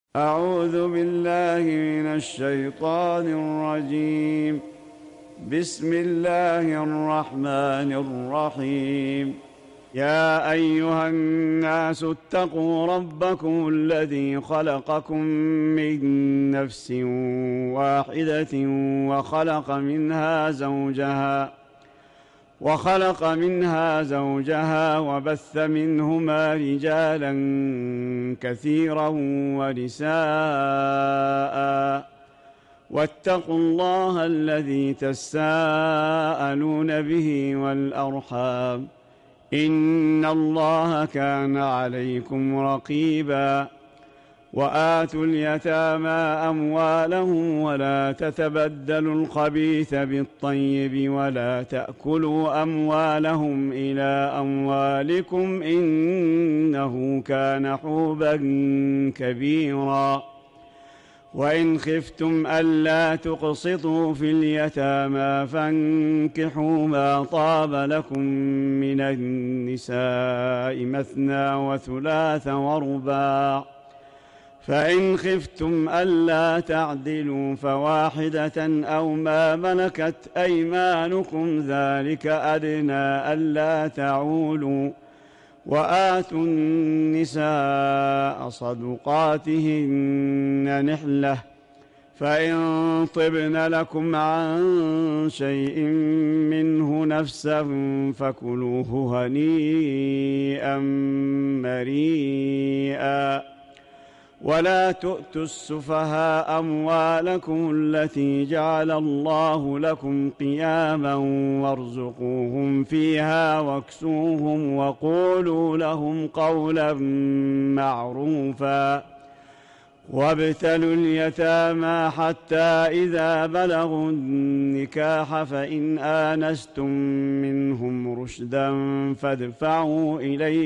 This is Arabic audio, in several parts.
أعوذ بالله من الشيطان الرجيم. بسم الله الرحمن الرحيم. يا أيها الناس اتقوا ربكم الذي خلقكم من نفس واحدة وخلق منها زوجها وبث منهما رجالا كثيرا ونساء، واتقوا الله الذي تساءلون به والأرحام، إن الله كان عليكم رقيبا. وآتوا اليتامى أموالهم ولا تتبدلوا الخبيث بالطيب ولا تأكلوا أموالهم إلى أموالكم إنه كان حوبا كبيرا. وإن خفتم ألا تقسطوا في اليتامى فانكحوا ما طاب لكم من النساء مثنى وثلاث ورباع، فإن خفتم ألا تعدلوا فواحدة أو ما ملكت أيمانكم ذلك أدنى ألا تعولوا. وآتوا النساء صدقاتهن نحلة، فإن طبن لكم عن شيء منه نفسا فكلوه هنيئا مريئا. ولا تؤتوا السفهاء أموالكم التي جعل الله لكم قياما وارزقوهم فيها واكسوهم وقولوا لهم قولا معروفا. وابتلوا اليتامى حتى إذا بلغوا النكاح فإن آنستم منهم رشدا فادفعوا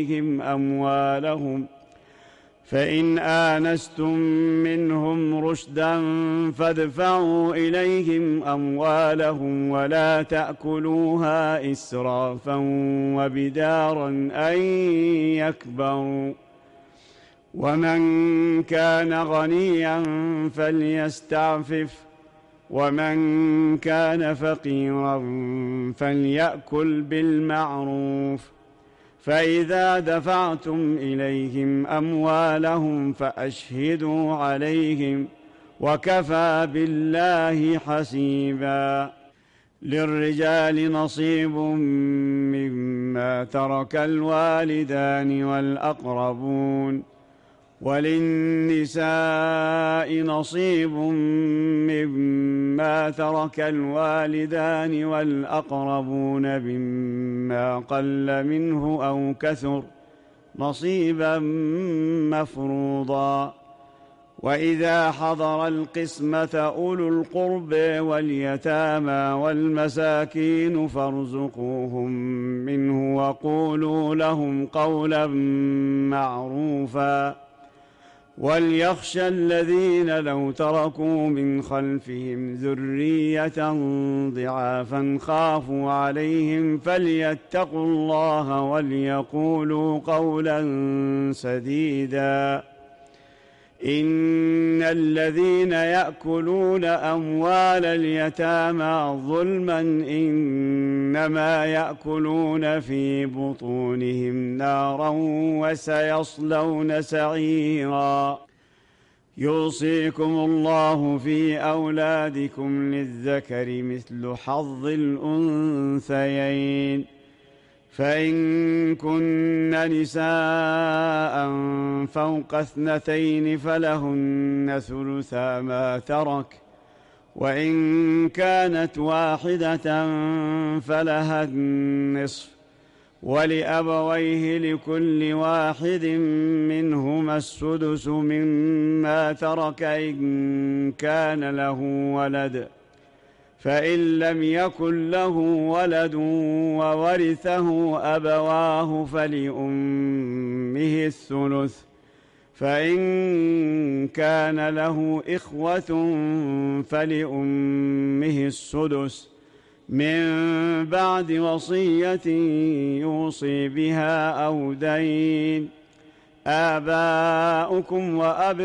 إليهم أموالهم ولا تأكلوها إسرافا وبدارا أن يكبروا. ومن كان غنيا فليستعفف، ومن كان فقيرا فليأكل بالمعروف. فإذا دفعتم إليهم أموالهم فأشهدوا عليهم، وكفى بالله حسيبا. للرجال نصيب مما ترك الوالدان والأقربون، وللنساء نصيب مما ترك الوالدان والأقربون مما قل منه أو كثر نصيبا مفروضا. وإذا حضر القسمة أولو القرب واليتامى والمساكين فارزقوهم منه وقولوا لهم قولا معروفا. وليخشى الذين لو تركوا من خلفهم ذرية ضعافا خافوا عليهم فليتقوا الله وليقولوا قولا سديدا. إن الذين يأكلون أموال اليتامى ظلما إنما يأكلون في بطونهم نارا وسيصلون سعيرا. يوصيكم الله في أولادكم للذكر مثل حظ الأنثيين، فإن كن نساء فوق 2 فلهن ثلثا ما ترك، وإن كانت واحدة فلها النصف، ولأبويه لكل واحد منهما السدس مما ترك إن كان له ولد، فإن لم يكن له ولد وورثه أبواه فلأمه الثلث، فإن كان له إخوة فلأمه السدس من بعد وصية يوصي بها أو دين. آباؤكم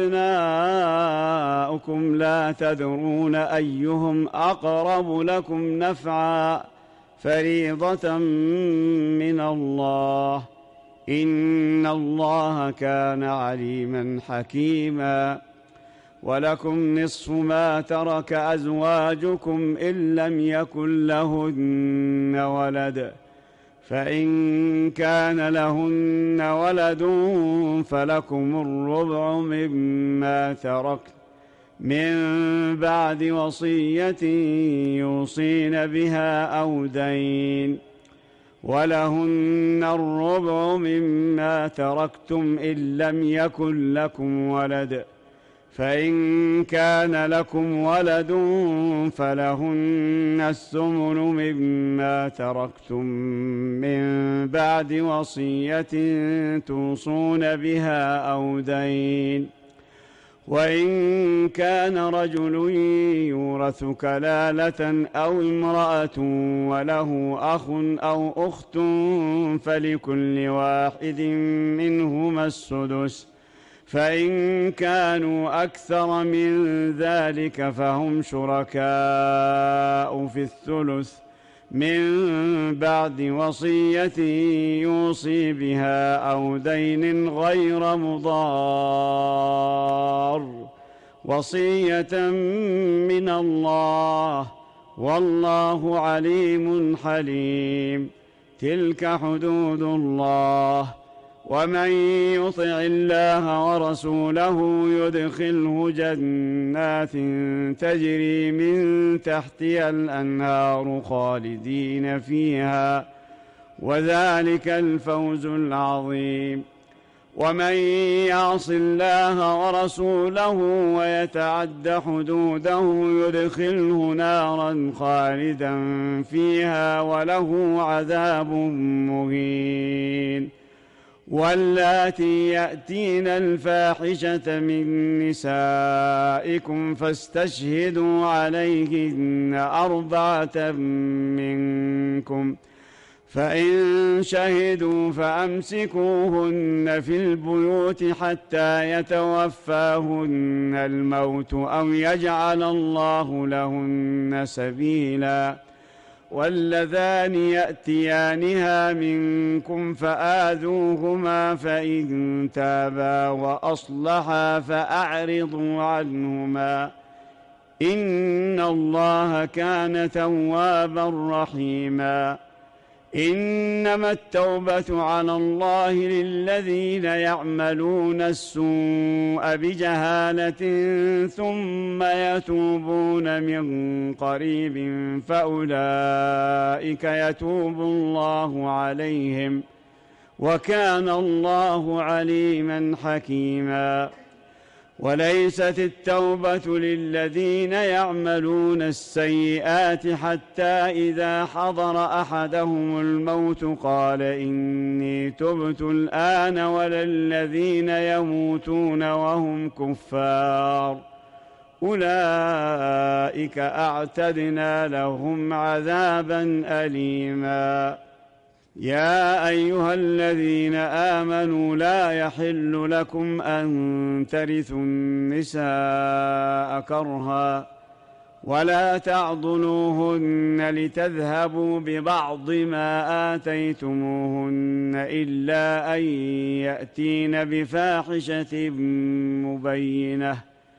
وأبناؤكم لا تدرون أيهم أقرب لكم نفعا فريضة من الله إن الله كان عليما حكيما ولكم نصف ما ترك أزواجكم إن لم يكن لهن ولد فإن كان لهن ولد فلكم الربع مما تركت من بعد وصية يوصين بها أو دين ولهن الربع مما تركتم إن لم يكن لكم ولد فإن كان لكم ولد فلهن الثمن مما تركتم من بعد وصية توصون بها أو دين وإن كان رجل يورث كلالة أو امرأة وله أخ أو أخت فلكل واحد منهما السدس فإن كانوا أكثر من ذلك فهم شركاء في الثلث من بعد وصية يوصي بها أو دين غير مضار وصية من الله والله عليم حليم تلك حدود الله ومن يطع الله ورسوله يدخله جنات تجري من تحتها الأنهار خالدين فيها وذلك الفوز العظيم ومن يعص الله ورسوله ويتعد حدوده يدخله نارا خالدا فيها وله عذاب مهين واللاتي يأتين الفاحشة من نسائكم فاستشهدوا عليهن 4 منكم فإن شهدوا فأمسكوهن في البيوت حتى يتوفاهن الموت أو يجعل الله لهن سبيلا واللذان يأتيانها منكم فآذوهما فإن تابا وأصلحا فأعرضوا عنهما إن الله كان توابا رحيما إنما التوبة على الله للذين يعملون السوء بجهالة ثم يتوبون من قريب فأولئك يتوب الله عليهم وكان الله عليما حكيما وليست التوبة للذين يعملون السيئات حتى إذا حضر أحدهم الموت قال إني تبت الآن ولا الذين يموتون وهم كفار أولئك أعتدنا لهم عذابا أليما يا أيها الذين آمنوا لا يحل لكم أن ترثوا النساء كرها ولا تعضلوهن لتذهبوا ببعض ما آتيتموهن إلا أن يأتين بفاحشة مبينة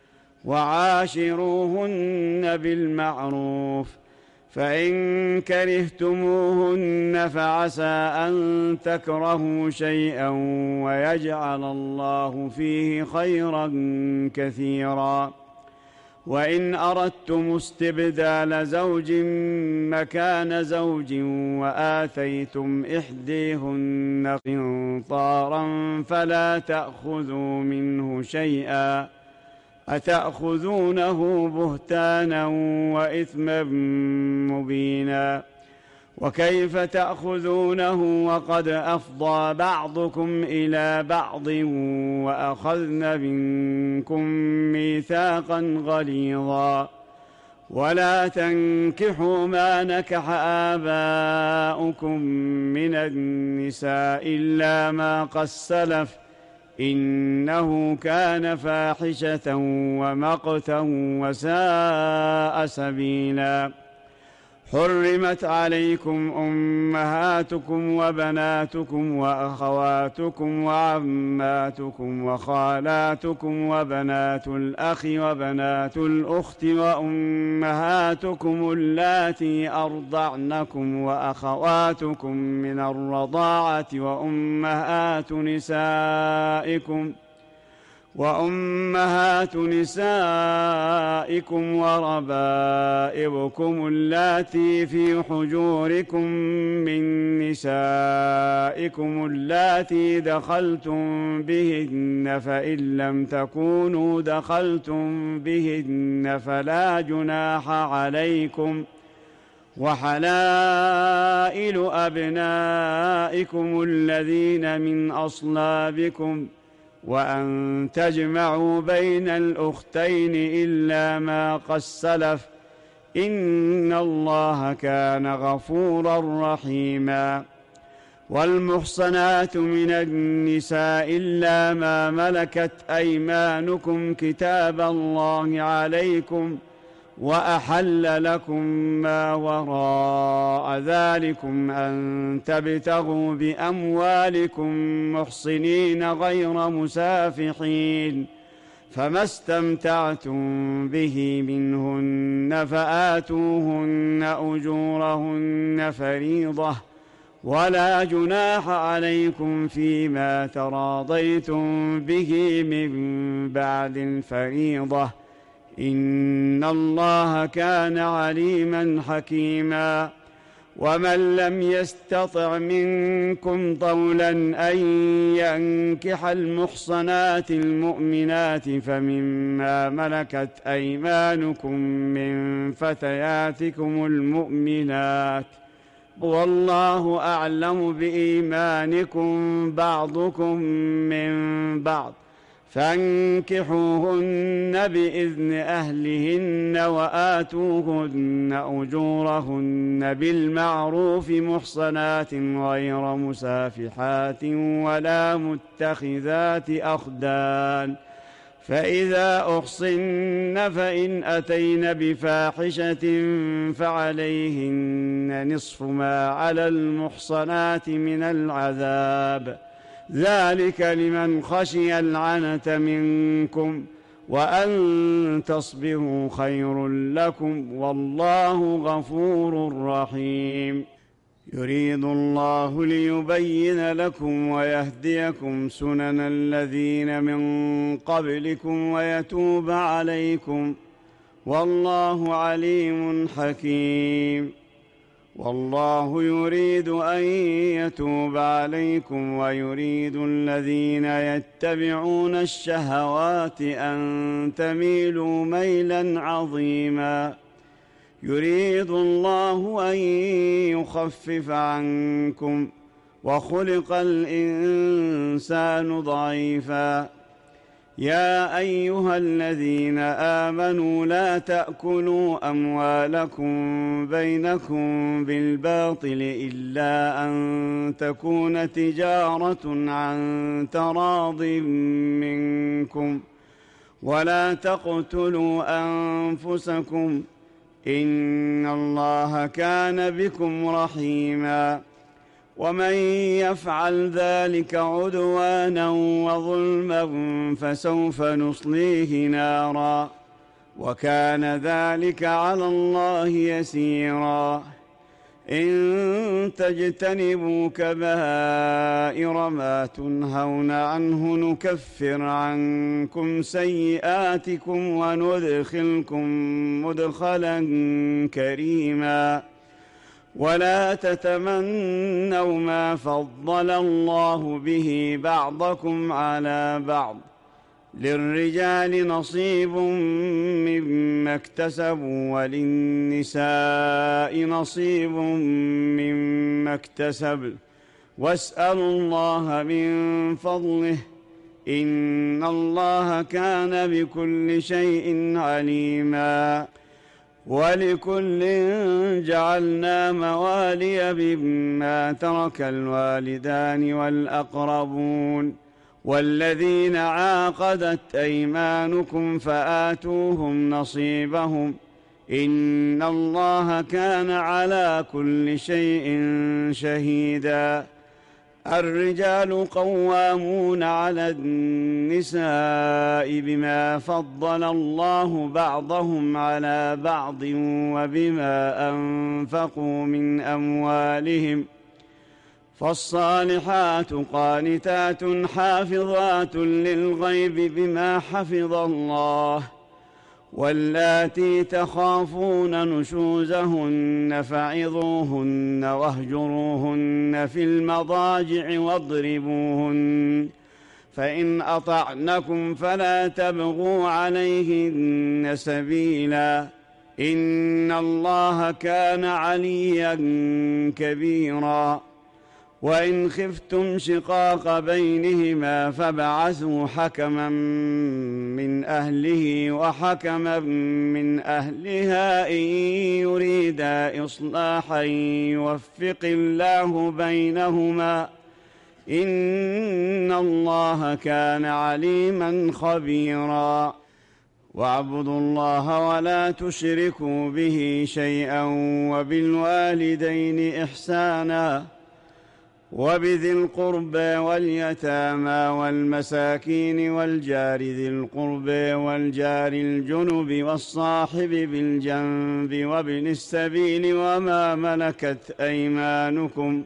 وعاشروهن بالمعروف فإن كرهتموهن فعسى أن تكرهوا شيئا ويجعل الله فيه خيرا كثيرا وإن أردتم استبدال زوج مكان زوج وآتيتم إحديهن قنطارا فلا تأخذوا منه شيئا أتأخذونه بهتانا وإثما مبينا وكيف تأخذونه وقد أفضى بعضكم إلى بعض وأخذن منكم ميثاقا غليظا ولا تنكحوا ما نكح آباؤكم من النساء إلا ما قد سلف إنه كان فاحشة ومقتا وساء سبيلا. حرمت عليكم أمهاتكم وبناتكم وأخواتكم وعماتكم وخالاتكم وبنات الأخ وبنات الأخت وأمهاتكم اللاتي أرضعنكم وأخواتكم من الرضاعة وأمهات نسائكم وربائبكم اللاتي في حجوركم من نسائكم اللاتي دخلتم بهن، فإن لم تكونوا دخلتم بهن فلا جناح عليكم، وحلائل أبنائكم الذين من أصلابكم، وأن تجمعوا بين الأختين إلا ما قد سلف، إن الله كان غفورا رحيما. والمحصنات من النساء إلا ما ملكت أيمانكم كتاب الله عليكم، وأحل لكم ما وراء ذلكم أن تبتغوا بأموالكم محصنين غير مسافحين، فما استمتعتم به منهن فآتوهن أجورهن فريضة، ولا جناح عليكم فيما تراضيتم به من بعد الفريضة، إن الله كان عليما حكيما. ومن لم يستطع منكم طولا أن ينكح المحصنات المؤمنات فمما ملكت أيمانكم من فتياتكم المؤمنات، والله أعلم بإيمانكم بعضكم من بعض، فانكحوهن بإذن أهلهن وآتوهن أجورهن بالمعروف محصنات غير مسافحات ولا متخذات أخدان، فإذا أحصن فإن أتين بفاحشة فعليهن نصف ما على المحصنات من العذاب، ذلك لمن خشي العنة منكم، وأن تصبروا خير لكم، والله غفور رحيم. يريد الله ليبين لكم ويهديكم سنن الذين من قبلكم ويتوب عليكم، والله عليم حكيم. والله يريد أن يتوب عليكم ويريد الذين يتبعون الشهوات أن تميلوا ميلا عظيما. يريد الله أن يخفف عنكم، وخلق الإنسان ضعيفا. يا أيها الذين آمنوا لا تأكلوا أموالكم بينكم بالباطل إلا أن تكون تجارة عن تراض منكم، ولا تقتلوا أنفسكم، إن الله كان بكم رحيما. ومن يفعل ذلك عدوانا وظلما فسوف نصليه نارا، وكان ذلك على الله يسيرا. إن تجتنبوا كبائر ما تنهون عنه نكفر عنكم سيئاتكم وندخلكم مدخلا كريما. ولا تتمنوا ما فضل الله به بعضكم على بعض، للرجال نصيب مما اكتسبوا وللنساء نصيب مما اكتسبن، واسألوا الله من فضله، إن الله كان بكل شيء عليما. ولكل جعلنا موالي مما ترك الوالدان والأقربون، والذين عاقدت أيمانكم فآتوهم نصيبهم إن الله كان على كل شيء شهيدا. الرجال قوامون على النساء بما فضل الله بعضهم على بعض وبما أنفقوا من أموالهم، فالصالحات قانتات حافظات للغيب بما حفظ الله، واللاتي تخافون نشوزهن فعظوهن واهجروهن في المضاجع واضربوهن، فإن أطعنكم فلا تبغوا عليهن سبيلا إن الله كان عليا كبيرا. وإن خفتم شقاق بينهما فابعثوا حكما من أهله وحكما من أهلها إن يريدا إصلاحا يوفق الله بينهما إن الله كان عليما خبيرا. واعبدوا الله ولا تشركوا به شيئا وبالوالدين إحسانا وبذي القربى واليتامى والمساكين والجار ذي القربى والجار الجنب والصاحب بالجنب وابن السبيل وما ملكت أيمانكم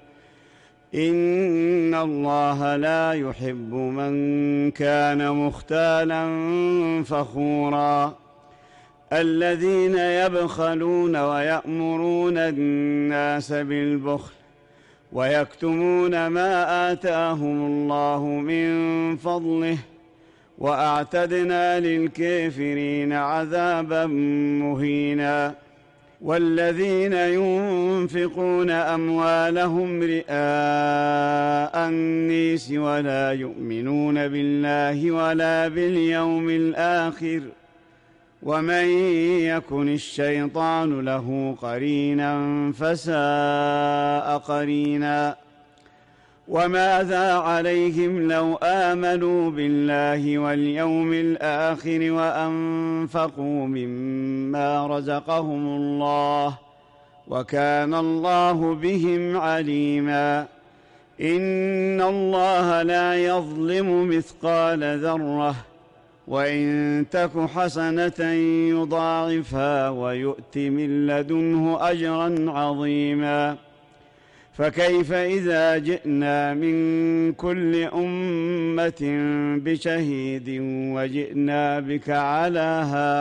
إن الله لا يحب من كان مختالا فخورا. الذين يبخلون ويأمرون الناس بالبخل ويكتمون ما آتاهم الله من فضله وأعتدنا للكافرين عذابا مهينا. والذين ينفقون أموالهم رئاء الناس ولا يؤمنون بالله ولا باليوم الآخر ومن يكن الشيطان له قرينا فساء قرينا. وماذا عليهم لو آمنوا بالله واليوم الآخر وأنفقوا مما رزقهم الله وكان الله بهم عليما. إن الله لا يظلم مثقال ذرة وإن تك حسنة يضاعفها ويؤت من لدنه أجرا عظيما. فكيف إذا جئنا من كل أمة بشهيد وجئنا بك على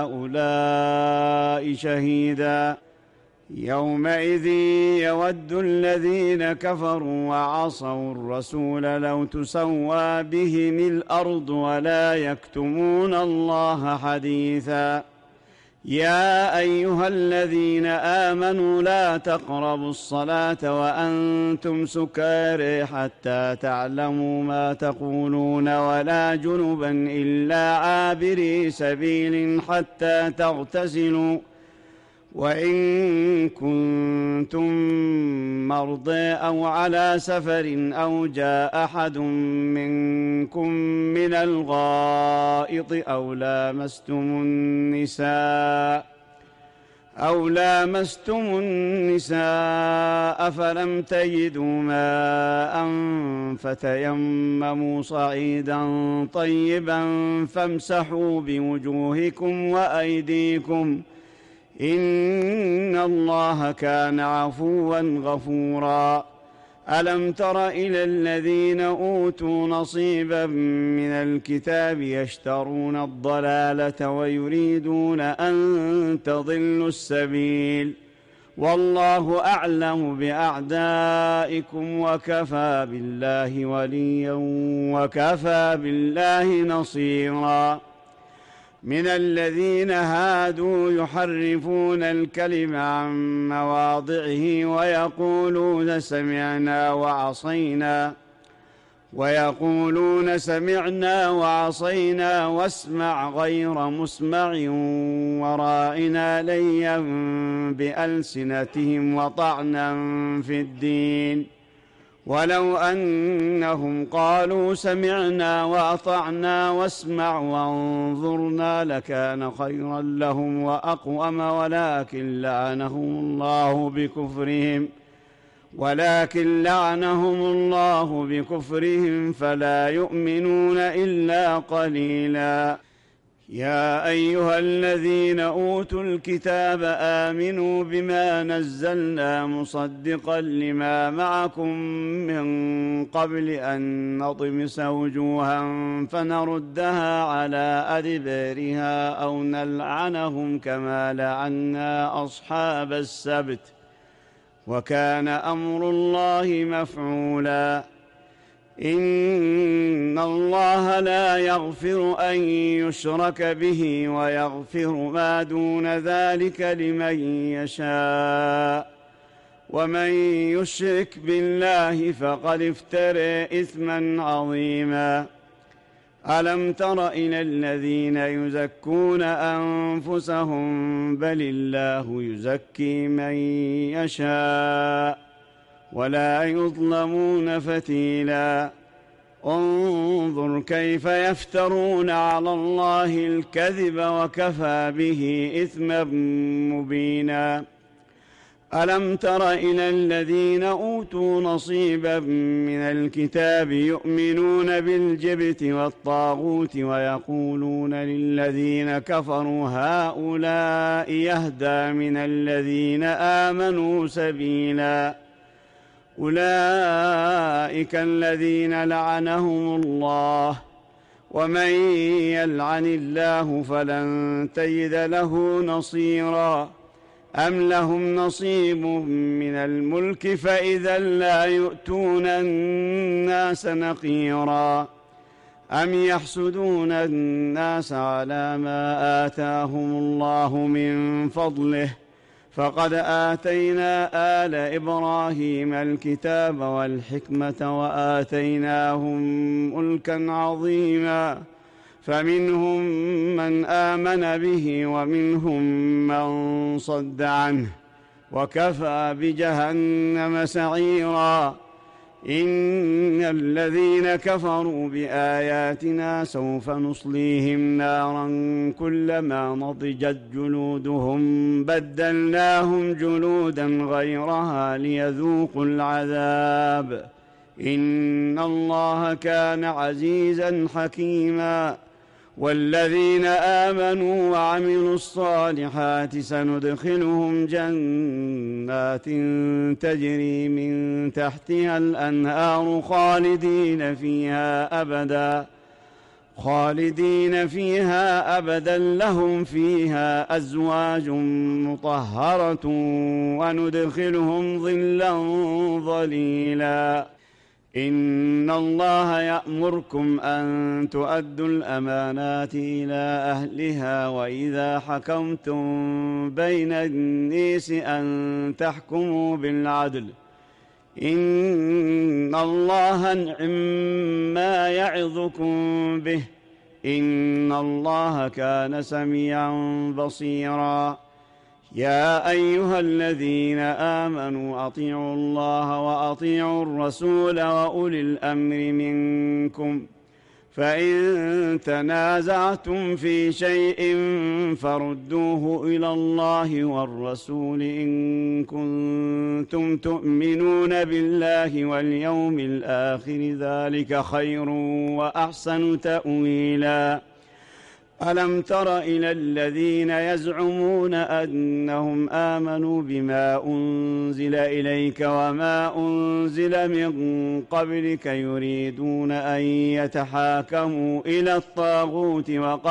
هؤلاء شهيدا يومئذ يود الذين كفروا وعصوا الرسول لو تسوى بهم الأرض ولا يكتمون الله حديثا. يا أيها الذين آمنوا لا تقربوا الصلاة وأنتم سكارى حتى تعلموا ما تقولون ولا جنبا إلا عابري سبيل حتى تغتسلوا وإن كنتم مرضى أو على سفر أو جاء أحد منكم من الغائط أو لامستم النساء فلم تجدوا ماء فتيمموا صعيدا طيبا فامسحوا بوجوهكم وأيديكم إن الله كان عفوا غفورا. ألم تر إلى الذين أوتوا نصيبا من الكتاب يشترون الضلالة ويريدون أن تضلوا السبيل والله أعلم بأعدائكم وكفى بالله وليا وكفى بالله نصيرا. من الذين هادوا يحرفون الكلم عن مواضعه ويقولون سمعنا وعصينا واسمع غير مسمع وراعنا ليا بألسنتهم وطعنا في الدين ولو أنهم قالوا سمعنا وأطعنا واسمع وانظرنا لكان خيرا لهم وأقوم ولكن لعنهم الله بكفرهم فلا يؤمنون إلا قليلا. يا أيها الذين أوتوا الكتاب آمنوا بما نزلنا مصدقا لما معكم من قبل أن نطمس وجوها فنردها على أدبارها أو نلعنهم كما لعنا أصحاب السبت وكان أمر الله مفعولا. إن الله لا يغفر أن يشرك به ويغفر ما دون ذلك لمن يشاء ومن يشرك بالله فقد افترى إثما عظيما. ألم تر إلى الذين يزكون أنفسهم بل الله يزكي من يشاء ولا يظلمون فتيلا. انظر كيف يفترون على الله الكذب وكفى به إثما مبينا. ألم تر إلى الذين أوتوا نصيبا من الكتاب يؤمنون بالجبت والطاغوت ويقولون للذين كفروا هؤلاء يهدى من الذين آمنوا سبيلا. أولئك الذين لعنهم الله ومن يلعن الله فلن تجد له نصيرا. أم لهم نصيب من الملك فإذا لا يؤتون الناس نقيرا. أم يحسدون الناس على ما آتاهم الله من فضله فقد آتينا آل إبراهيم الكتاب والحكمة وآتيناهم ملكا عظيما فمنهم من آمن به ومنهم من صد عنه وكفى بجهنم سعيرا. إن الذين كفروا بآياتنا سوف نصليهم نارا كلما نضجت جلودهم بدلناهم جلودا غيرها ليذوقوا العذاب إن الله كان عزيزا حكيما. والذين آمنوا وعملوا الصالحات سندخلهم جنات تجري من تحتها الأنهار خالدين فيها أبدا لهم فيها أزواج مطهرة وندخلهم ظلا ظليلا. إن الله يأمركم أن تؤدوا الأمانات إلى أهلها وإذا حكمتم بين الناس أن تحكموا بالعدل إن الله نعم ما يعظكم به إن الله كان سميعا بصيرا. يا أيها الذين آمنوا أطيعوا الله وأطيعوا الرسول وأولي الأمر منكم فإن تنازعتم في شيء فردوه إلى الله والرسول إن كنتم تؤمنون بالله واليوم الآخر ذلك خير وأحسن تأويلا. ألم تر إلى الذين يزعمون أنهم آمنوا بما أنزل إليك وما أنزل من قبلك يريدون أن يتحاكموا إلى الطاغوت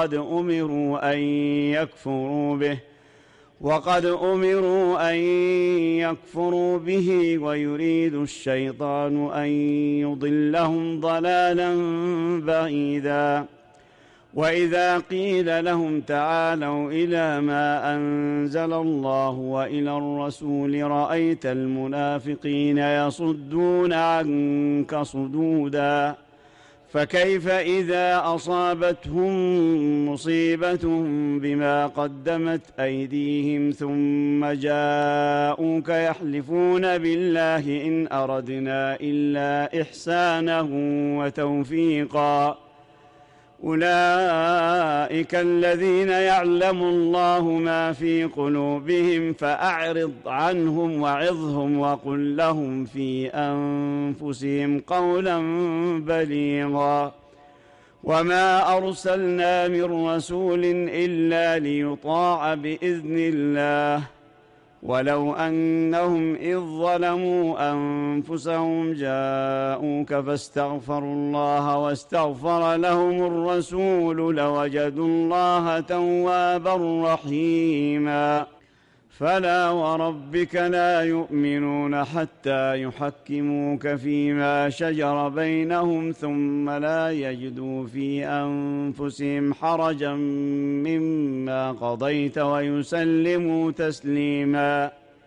وقد أمروا أن يكفروا به ويريد الشيطان أن يضلهم ضلالا بعيدا. وإذا قيل لهم تعالوا إلى ما أنزل الله وإلى الرسول رأيت المنافقين يصدون عنك صدودا فكيف إذا أصابتهم مصيبة بما قدمت أيديهم ثم جاءوك يحلفون بالله إن أردنا إلا إحسانا وتوفيقا أولئك الذين يعلم الله ما في قلوبهم فأعرض عنهم وعظهم وقل لهم في أنفسهم قولا بليغا وما أرسلنا من رسول إلا ليطاع بإذن الله ولو أنهم إذ ظلموا أنفسهم جاءوك فاستغفروا الله واستغفر لهم الرسول لوجدوا الله توابا رحيما فلا وربك لا يؤمنون حتى يحكموك فيما شجر بينهم ثم لا يجدوا في أنفسهم حرجا مما قضيت ويسلموا تسليما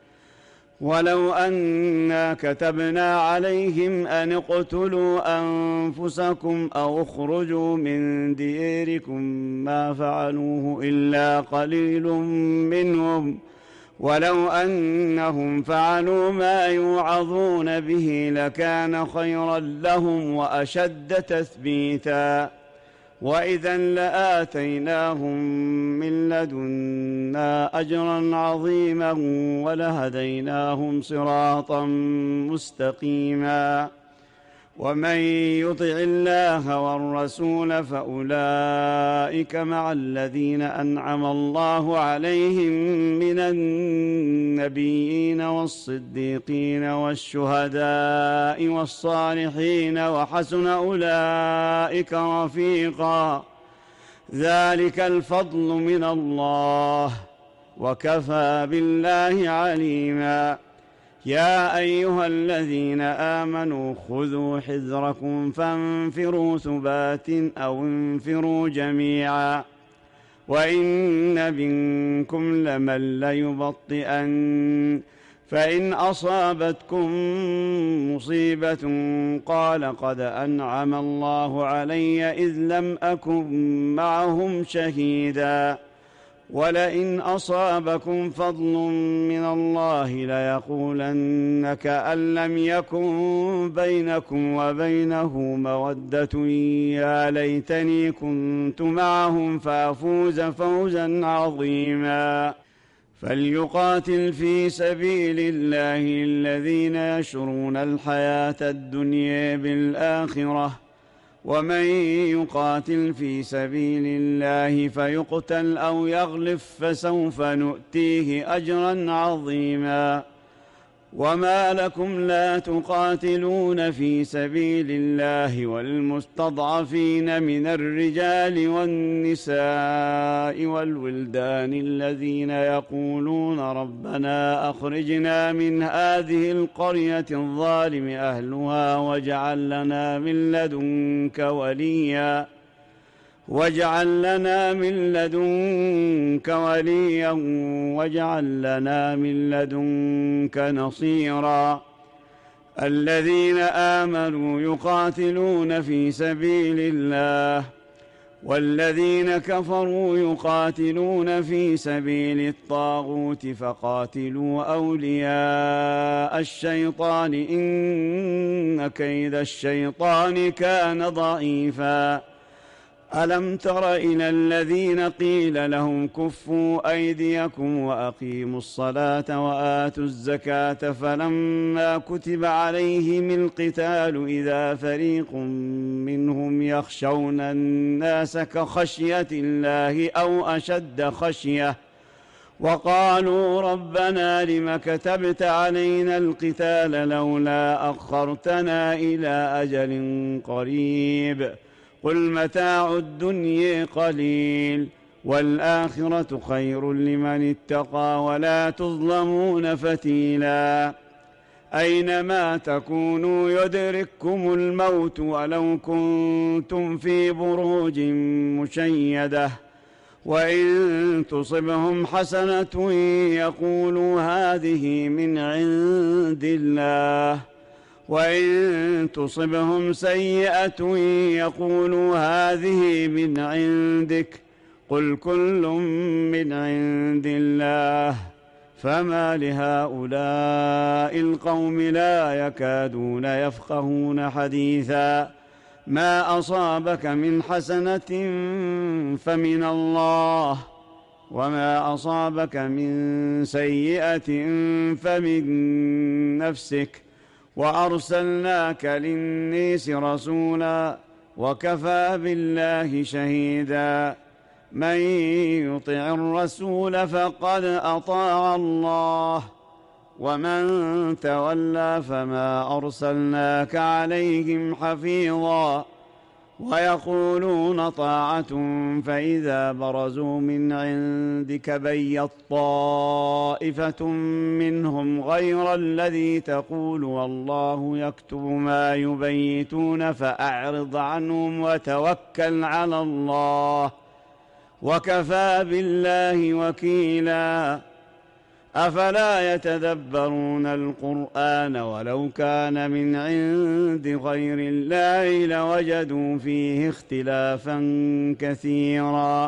ولو أنا كتبنا عليهم أن اقتلوا أنفسكم أو اخرجوا من ديركم ما فعلوه إلا قليل منهم ولو أنهم فعلوا ما يوعظون به لكان خيرا لهم وأشد تثبيتا وإذا لآتيناهم من لدنا أجرا عظيما ولهديناهم صراطا مستقيما ومن يطع الله والرسول فأولئك مع الذين أنعم الله عليهم من النبيين والصديقين والشهداء والصالحين وحسن أولئك رفيقا ذلك الفضل من الله وكفى بالله عليما يا أيها الذين آمنوا خذوا حذركم فانفروا ثبات أو انفروا جميعا وإن منكم لمن ليبطئن فإن أصابتكم مصيبة قال قد أنعم الله علي إذ لم أكن معهم شهيدا ولئن أصابكم فضل من الله ليقولن كأن لم يكن بينكم وبينه مودة يا ليتني كنت معهم فأفوز فوزا عظيما فليقاتل في سبيل الله الذين يشرون الحياة الدنيا بالآخرة ومن يقاتل في سبيل الله فيقتل أو يغلب فسوف نؤتيه أجرا عظيما وما لكم لا تقاتلون في سبيل الله والمستضعفين من الرجال والنساء والولدان الذين يقولون ربنا أخرجنا من هذه القرية الظالم أهلها واجعل لنا من لدنك وليا واجعل لنا من لدنك وليا واجعل لنا من لدنك نصيرا الذين آمنوا يقاتلون في سبيل الله والذين كفروا يقاتلون في سبيل الطاغوت فقاتلوا أولياء الشيطان إن كيد الشيطان كان ضعيفا ألم تر إلى الذين قيل لهم كفوا أيديكم وأقيموا الصلاة وآتوا الزكاة فلما كتب عليهم القتال إذا فريق منهم يخشون الناس كخشية الله أو أشد خشية وقالوا ربنا لم كتبت علينا القتال لولا أخرتنا إلى أجل قريب قل متاع الدنيا قليل والآخرة خير لمن اتقى ولا تظلمون فتيلا أينما تكونوا يدرككم الموت ولو كنتم في بروج مشيدة وإن تصبهم حسنة يقولوا هذه من عند الله وإن تصبهم سيئة يقولوا هذه من عندك قل كل من عند الله فما لهؤلاء القوم لا يكادون يفقهون حديثا ما أصابك من حسنة فمن الله وما أصابك من سيئة فمن نفسك وأرسلناك للناس رسولا وكفى بالله شهيدا من يطع الرسول فقد أطاع الله ومن تولى فما أرسلناك عليهم حفيظا ويقولون طاعة فإذا برزوا من عندك بيت طائفة منهم غير الذي تقول والله يكتب ما يبيتون فأعرض عنهم وتوكل على الله وكفى بالله وكيلا أفلا يتدبرون القرآن ولو كان من عند غير الله لوجدوا فيه اختلافا كثيرا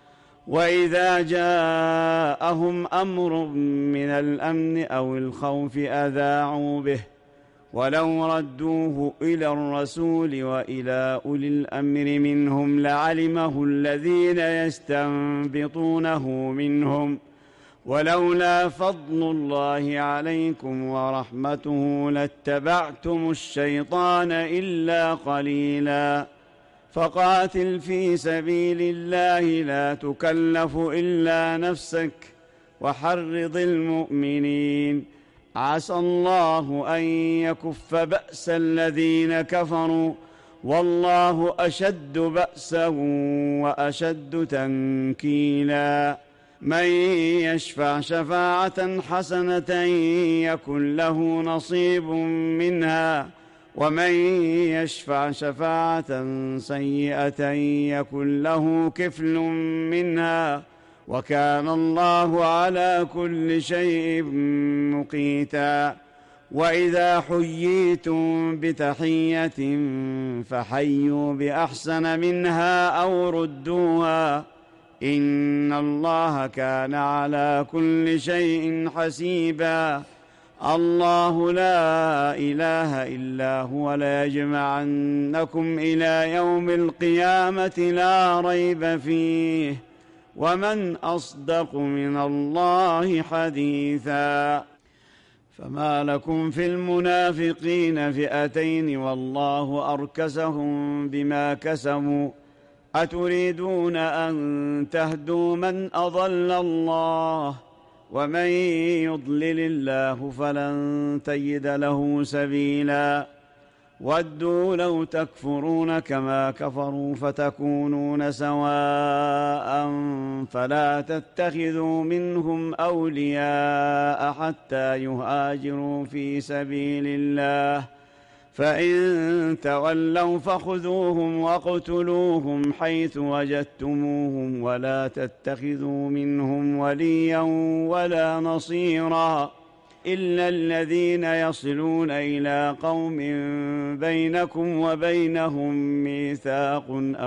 وإذا جاءهم أمر من الأمن أو الخوف أذاعوا به ولو ردوه إلى الرسول وإلى أولي الأمر منهم لعلمه الذين يستنبطونه منهم ولولا فضل الله عليكم ورحمته لاتبعتم الشيطان إلا قليلا فقاتل في سبيل الله لا تكلف إلا نفسك وحرض المؤمنين عسى الله أن يكف بأس الذين كفروا والله أشد بأسا وأشد تنكيلا من يشفع شفاعة حسنة يكن له نصيب منها ومن يشفع شفاعة سيئة يكن له كفل منها وكان الله على كل شيء مقيتا وإذا حييتم بتحية فحيوا بأحسن منها أو ردوها إن الله كان على كل شيء حسيبا الله لا إله إلا هو ليجمعنكم إلى يوم القيامة لا ريب فيه ومن أصدق من الله حديثا فما لكم في المنافقين فئتين والله أركسهم بما كسبوا أتريدون أن تهدوا من أضل الله ومن يضلل الله فلن تجد له سبيلا ودوا لو تكفرون كما كفروا فتكونون سواء فلا تتخذوا منهم أولياء حتى يهاجروا في سبيل الله فإن تولوا فخذوهم واقتلوهم حيث وجدتموهم ولا تتخذوا منهم وليا ولا نصيرا إلا الذين يصلون إلى قوم بينكم وبينهم ميثاق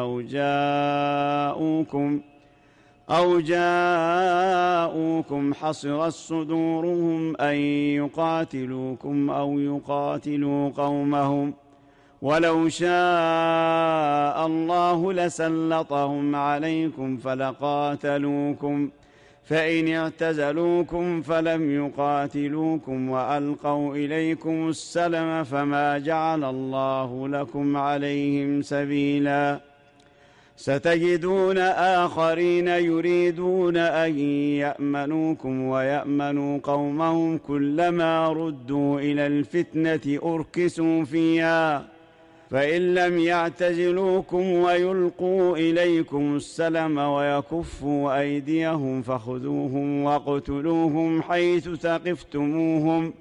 أو جاءوكم حصرت صدورهم أن يقاتلوكم أو يقاتلوا قومهم ولو شاء الله لسلطهم عليكم فلقاتلوكم فإن اعتزلوكم فلم يقاتلوكم وألقوا إليكم السلم فما جعل الله لكم عليهم سبيلا ستجدون آخرين يريدون أن يأمنوكم ويأمنوا قومهم كلما ردوا إلى الفتنة أركسوا فيها فإن لم يعتزلوكم ويلقوا إليكم السلم ويكفوا أيديهم فخذوهم واقتلوهم حيث ثقفتموهم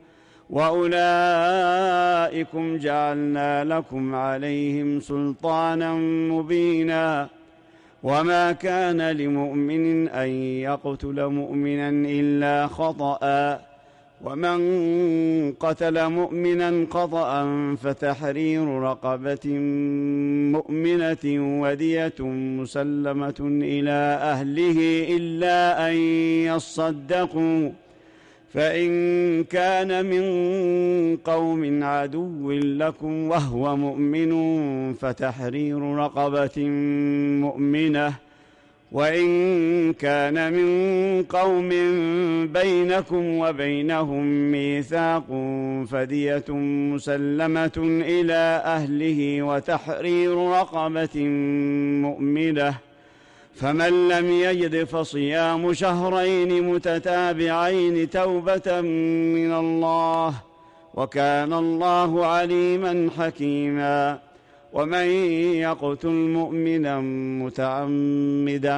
وأولئكم جعلنا لكم عليهم سلطانا مبينا وما كان لمؤمن أن يقتل مؤمنا إلا خطأ ومن قتل مؤمنا خطأ فتحرير رقبة مؤمنة ودية مسلمة إلى أهله إلا أن يصدقوا، فإن كان من قوم عدو لكم وهو مؤمن فتحرير رقبة مؤمنة، وإن كان من قوم بينكم وبينهم ميثاق فدية مسلمة إلى أهله وتحرير رقبة مؤمنة، فمن لم يجد فصيام شهرين متتابعين توبة من الله، وكان الله عليما حكيما. ومن يقتل مؤمنا متعمدا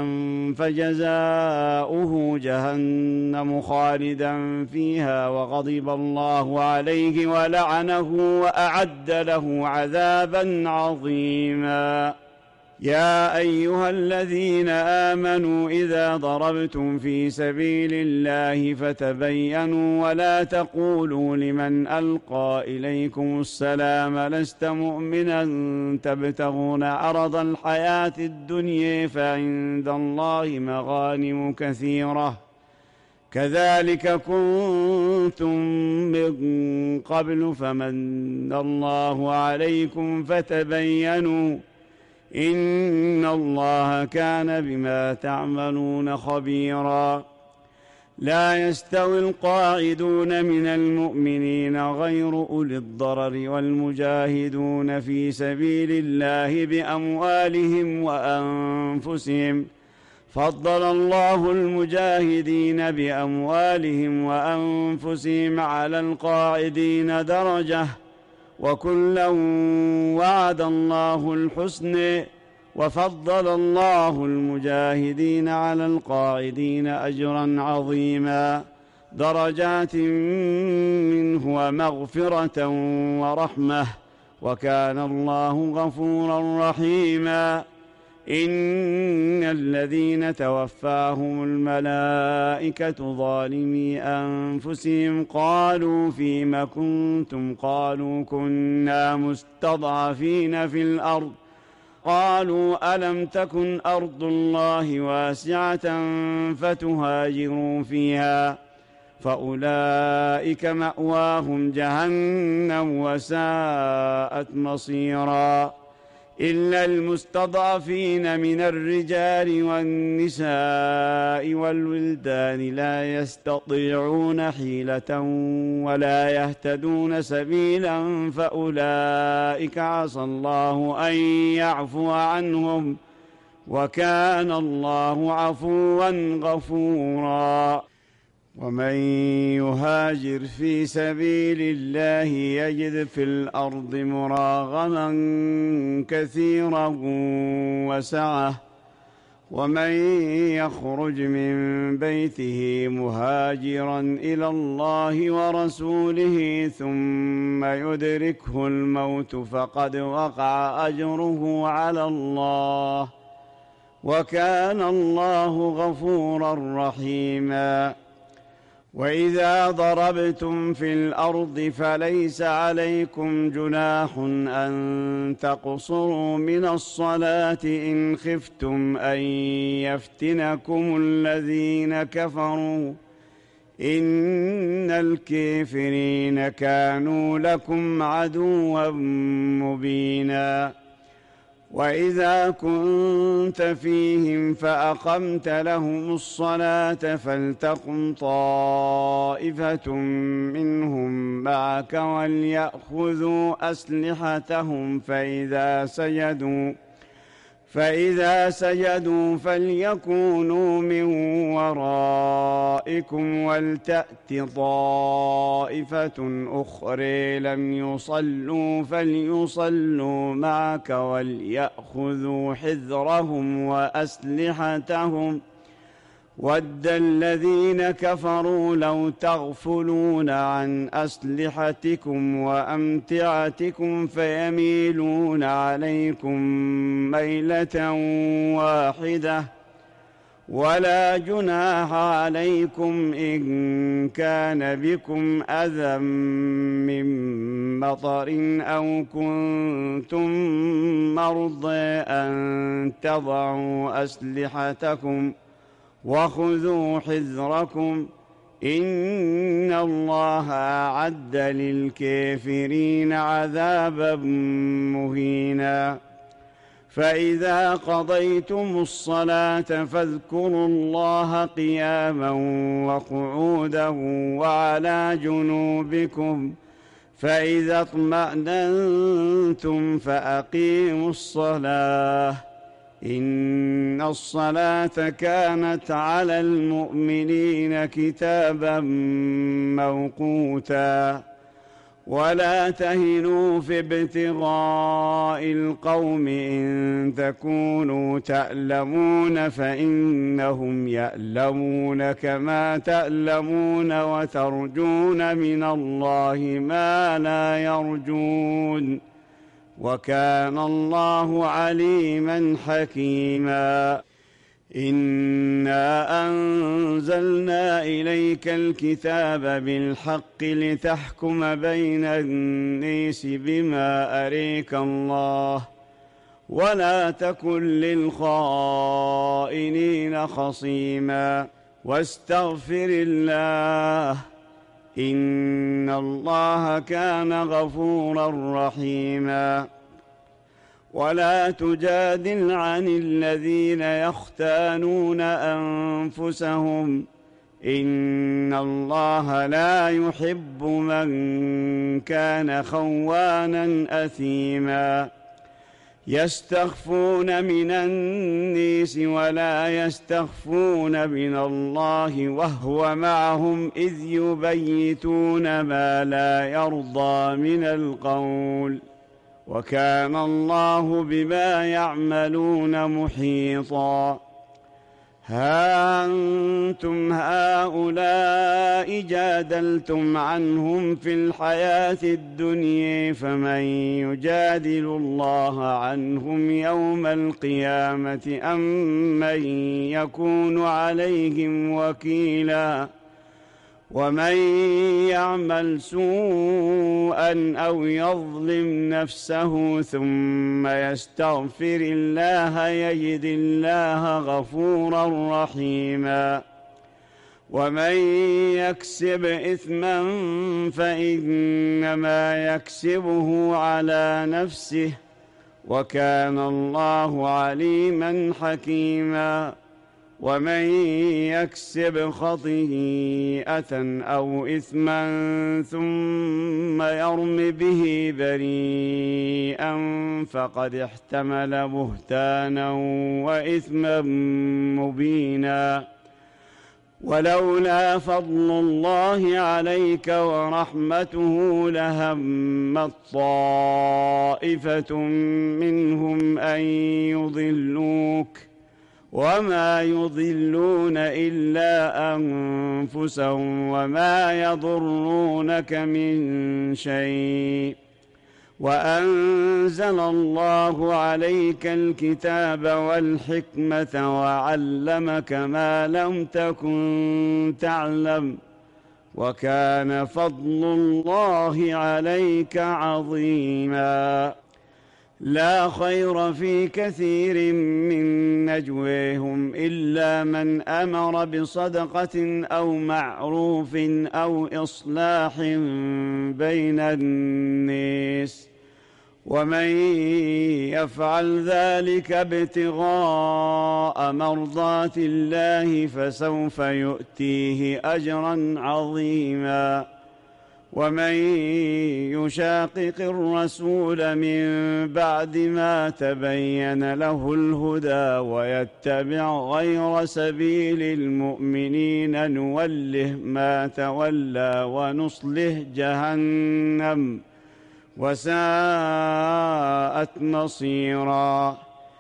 فجزاؤه جهنم خالدا فيها وغضب الله عليه ولعنه وأعد له عذابا عظيما. يا أيها الذين آمنوا إذا ضربتم في سبيل الله فتبينوا ولا تقولوا لمن ألقى إليكم السلام لست مؤمنا تبتغون عرض الحياة الدنيا فعند الله مغانم كثيرة كذلك كنتم من قبل فمن الله عليكم فتبينوا إن الله كان بما تعملون خبيرا. لا يستوي القاعدون من المؤمنين غير أولي الضرر والمجاهدون في سبيل الله بأموالهم وأنفسهم، فضل الله المجاهدين بأموالهم وأنفسهم على القاعدين درجة، وكلا وعد الله الحسن، وفضل الله المجاهدين على القاعدين أجرا عظيما، درجات منه ومغفرة ورحمة، وكان الله غفورا رحيما. إن الذين توفاهم الملائكة ظالمي أنفسهم قالوا فيم كنتم قالوا كنا مستضعفين في الأرض قالوا ألم تكن أرض الله واسعة فتهاجروا فيها فأولئك مأواهم جهنم وساءت مصيرا. إلا المستضعفين من الرجال والنساء والولدان لا يستطيعون حيلة ولا يهتدون سبيلا فأولئك عسى الله أن يعفو عنهم، وكان الله عفوا غفورا. ومن يهاجر في سبيل الله يجد في الأرض مراغما كثيرا وسعة، ومن يخرج من بيته مهاجرا إلى الله ورسوله ثم يدركه الموت فقد وقع أجره على الله، وكان الله غفورا رحيما. وإذا ضربتم في الأرض فليس عليكم جناح أن تقصروا من الصلاة إن خفتم أن يفتنكم الذين كفروا إن الكافرين كانوا لكم عدوا مبينا. وإذا كنت فيهم فأقمت لهم الصلاة فلتقم طائفة منهم معك وليأخذوا أسلحتهم فإذا سجدوا فليكونوا من ورائكم ولتأت طائفة أخرى لم يصلوا فليصلوا معك وليأخذوا حذرهم وأسلحتهم. ود الذين كفروا لو تغفلون عن أسلحتكم وأمتعتكم فيميلون عليكم ميلة واحدة ولا جناح عليكم إن كان بكم أذى من مطر أو كنتم مرضى أن تضعوا أسلحتكم وخذوا حذركم إن الله أعد للكافرين عذابا مهينا. فإذا قضيتم الصلاة فاذكروا الله قياما وقعودا وعلى جنوبكم، فإذا اطمأننتم فأقيموا الصلاة إن الصلاة كانت على المؤمنين كتابا موقوتا. ولا تهنوا في ابتغاء القوم إن تكونوا تألمون فإنهم يألمون كما تألمون وترجون من الله ما لا يرجون، وكان الله عليما حكيما. إنا أنزلنا إليك الكتاب بالحق لتحكم بين الناس بما أريك الله ولا تكن للخائنين خصيما واستغفر الله إن الله كان غفورا رحيما. ولا تجادل عن الذين يختانون أنفسهم إن الله لا يحب من كان خوانا أثيما. يستخفون من الناس ولا يستخفون من الله وهو معهم إذ يبيتون ما لا يرضى من القول، وكان الله بما يعملون محيطا. ها أنتم هؤلاء جادلتم عنهم في الحياة الدنيا فمن يجادل الله عنهم يوم القيامة أم من يكون عليهم وكيلا. ومن يعمل سوءا أو يظلم نفسه ثم يستغفر الله يجد الله غفورا رحيما. ومن يكسب إثما فإنما يكسبه على نفسه وكان الله عليما حكيما. ومن يكسب خطيئة أو إثما ثم يرم به بريئا فقد احتمل بهتانا وإثما مبينا. ولولا فضل الله عليك ورحمته لهمت طائفة منهم أن يضلوك وما يضلون إلا أنفسهم وما يضرونك من شيء. وأنزل الله عليك الكتاب والحكمة وعلمك ما لم تكن تعلم وكان فضل الله عليك عظيما. لا خير في كثير من نجواهم إلا من أمر بصدقة أو معروف أو إصلاح بين الناس ومن يفعل ذلك ابتغاء مرضات الله فسوف يؤتيه أجرا عظيما. ومن يشاقق الرسول من بعد ما تبين له الهدى ويتبع غير سبيل المؤمنين نوله ما تولى ونصله جهنم وساءت مصيرا.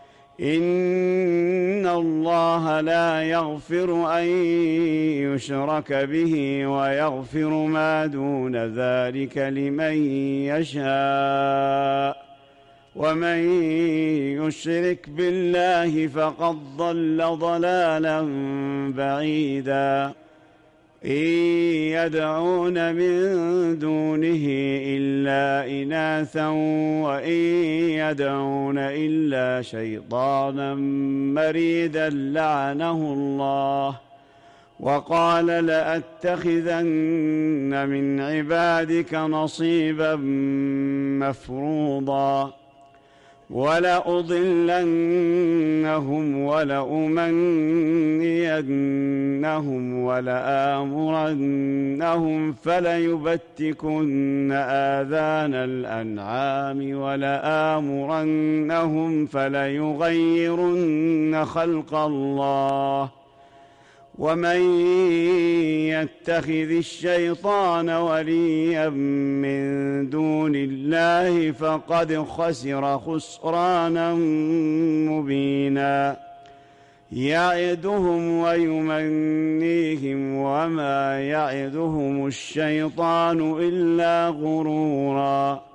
إن الله لا يغفر أن يشرك به ويغفر ما دون ذلك لمن يشاء ومن يشرك بالله فقد ضل ضلالا بعيدا إن يدعون من دونه إلا إناثا وإن يدعون إلا شيطانا مريدا لعنه الله وقال لأتخذن من عبادك نصيبا مفروضا ولأضلنهم ولأمنينهم ولآمرنهم فليبتكن آذان الأنعام ولآمرنهم فليغيرن خلق الله ومن يتخذ الشيطان وليا من دون الله فقد خسر خسرانا مبينا يعدهم ويمنيهم وما يعدهم الشيطان إلا غرورا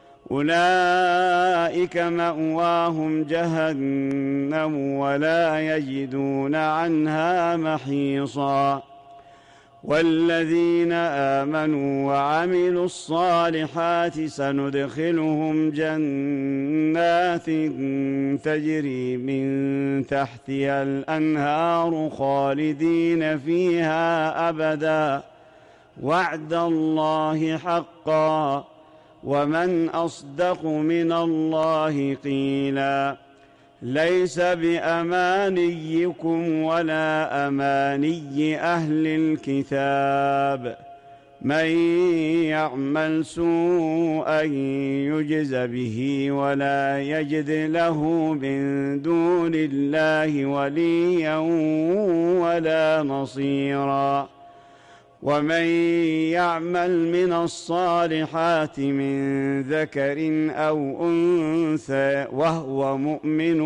أولئك مأواهم جهنم ولا يجدون عنها محيصا والذين آمنوا وعملوا الصالحات سندخلهم جنات تجري من تحتها الأنهار خالدين فيها أبدا وعد الله حقا ومن أصدق من الله قيلا ليس بأمانيكم ولا أماني أهل الكتاب من يعمل سوءا يجز به ولا يجد له من دون الله وليا ولا نصيرا ومن يعمل من الصالحات من ذكر أو أنثى وهو مؤمن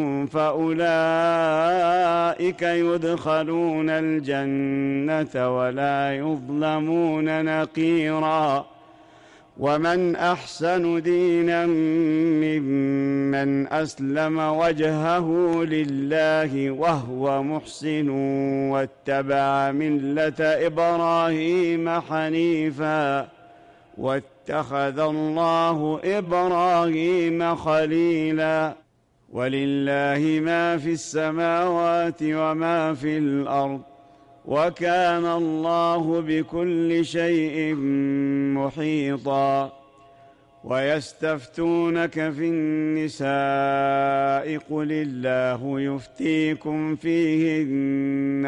فأولئك يدخلون الجنة ولا يظلمون نقيرا ومن أحسن دينا ممن أسلم وجهه لله وهو محسن واتبع ملة إبراهيم حنيفا واتخذ الله إبراهيم خليلا ولله ما في السماوات وما في الأرض وكان الله بكل شيء محيطا ويستفتونك في النساء قل الله يفتيكم فيهن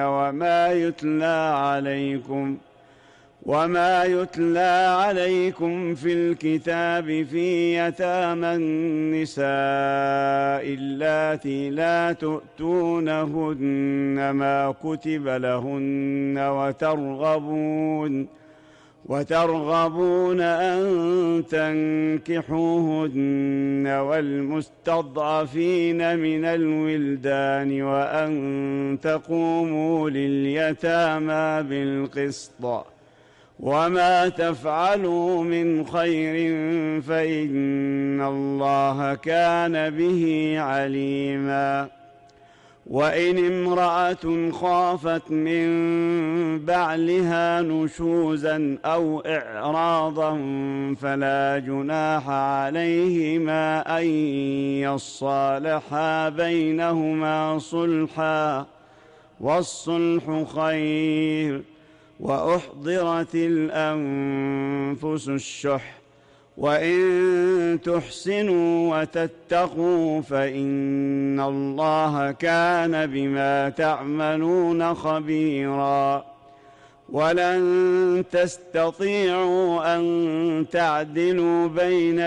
وما يتلى عليكم في الكتاب في يتامى النساء اللاتي لا تؤتونهن ما كتب لهن وترغبون أن تنكحوهن والمستضعفين من الولدان وأن تقوموا لليتامى بالقسط وما تفعلوا من خير فإن الله كان به عليما وإن امرأة خافت من بعلها نشوزا أو إعراضا فلا جناح عليهما أن يصالحا بينهما صلحا والصلح خير وأحضرت الأنفس الشح وإن تحسنوا وتتقوا فإن الله كان بما تعملون خبيرا ولن تستطيعوا أن تعدلوا بين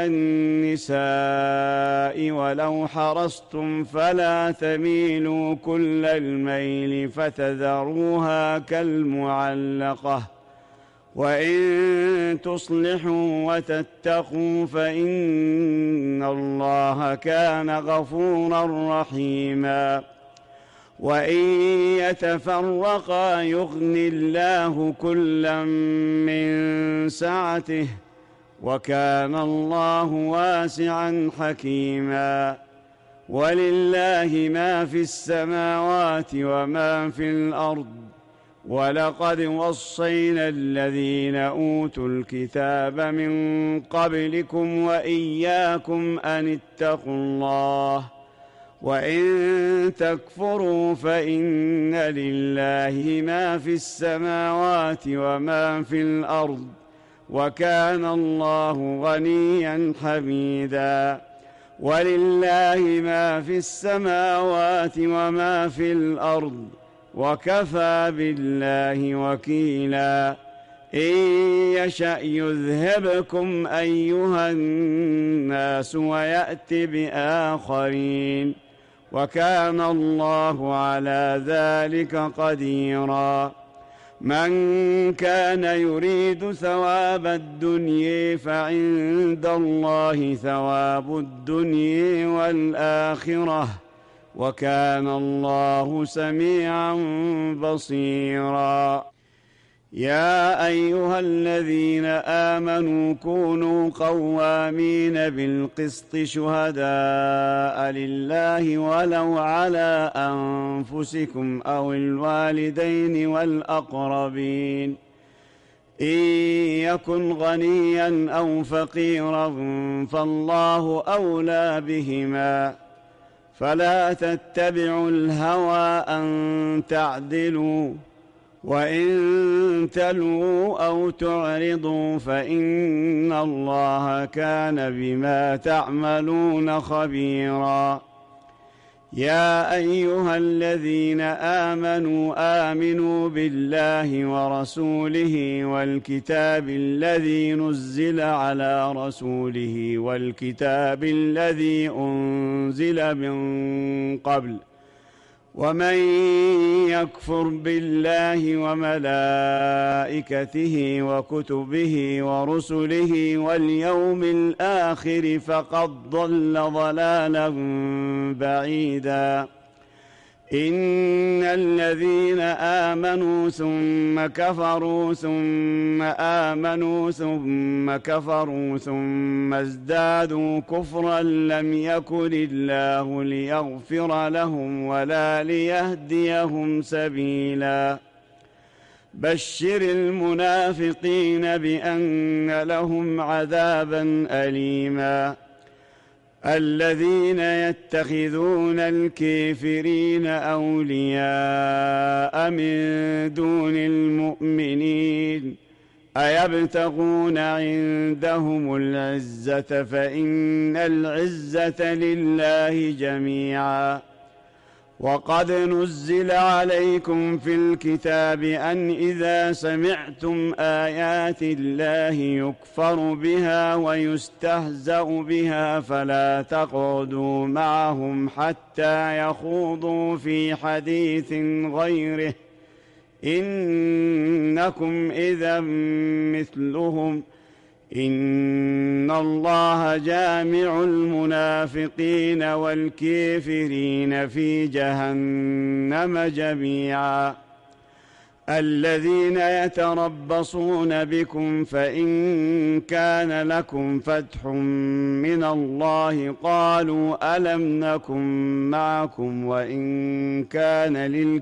النساء ولو حرصتم فلا تميلوا كل الميل فتذروها كالمعلقة وإن تصلحوا وتتقوا فإن الله كان غفورا رحيما وإن يتفرقا يغن الله كلا من سعته وكان الله واسعا حكيما. ولله ما في السماوات وما في الأرض. ولقد وصينا الذين أوتوا الكتاب من قبلكم وإياكم أن اتقوا الله، وإن تكفروا فإن لله ما في السماوات وما في الأرض، وكان الله غنيا حميدا. ولله ما في السماوات وما في الأرض، وكفى بالله وكيلا. إن يشأ يذهبكم أيها الناس ويأت بآخرين، وكان الله على ذلك قديرا. من كان يريد ثواب الدنيا فعند الله ثواب الدنيا والآخرة، وكان الله سميعا بصيرا. يا أيها الذين آمنوا كونوا قوامين بالقسط شهداء لله ولو على أنفسكم أو الوالدين والأقربين، إن يكن غنيا أو فقيرا فالله أولى بهما، فلا تتبعوا الهوى أن تعدلوا، وإن تلووا أو تعرضوا فإن الله كان بما تعملون خبيرا. يا أيها الذين آمنوا بالله ورسوله والكتاب الذي نزل على رسوله والكتاب الذي أنزل من قبل، ومن يكفر بالله وملائكته وكتبه ورسله واليوم الآخر فقد ضل ضلالا بعيدا. إن الذين آمنوا ثم كفروا ثم آمنوا ثم كفروا ثم ازدادوا كفرا لم يكن الله ليغفر لهم ولا ليهديهم سبيلا. بشر المنافقين بأن لهم عذابا أليما. الذين يتخذون الكافرين أولياء من دون المؤمنين أيبتغون عندهم العزة فإن العزة لله جميعا. وقد نزل عليكم في الكتاب أن إذا سمعتم آيات الله يكفر بها ويستهزأ بها فلا تقعدوا معهم حتى يخوضوا في حديث غيره، إنكم إذا مثلهم، إن الله جامع المنافقين والكافرين في جهنم جميعا. الذين يتربصون بكم فإن كان لكم فتح من الله قالوا ألم نكن معكم، وإن كان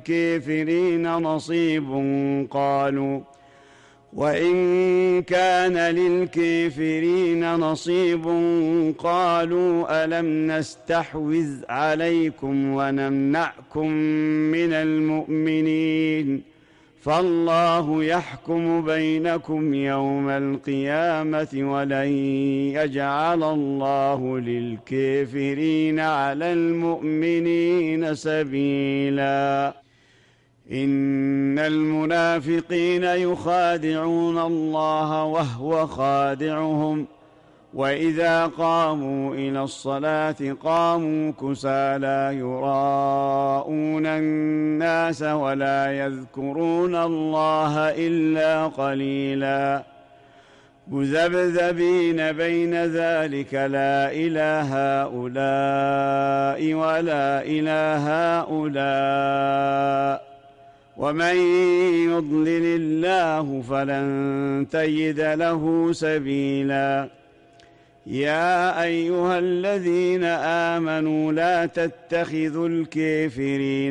للكافرين نصيب قالوا ألم نستحوذ عليكم ونمنعكم من المؤمنين، فالله يحكم بينكم يوم القيامة ولن يجعل الله للكافرين على المؤمنين سبيلا. إن المنافقين يخادعون الله وهو خادعهم، وإذا قاموا إلى الصلاة قاموا كسالى يراءون الناس ولا يذكرون الله إلا قليلا. مذبذبين بين ذلك لا إله هؤلاء ولا إله هؤلاء ومن يضلل الله فلن تجد له سبيلا. يا أيها الذين آمنوا لا تتخذوا الكافرين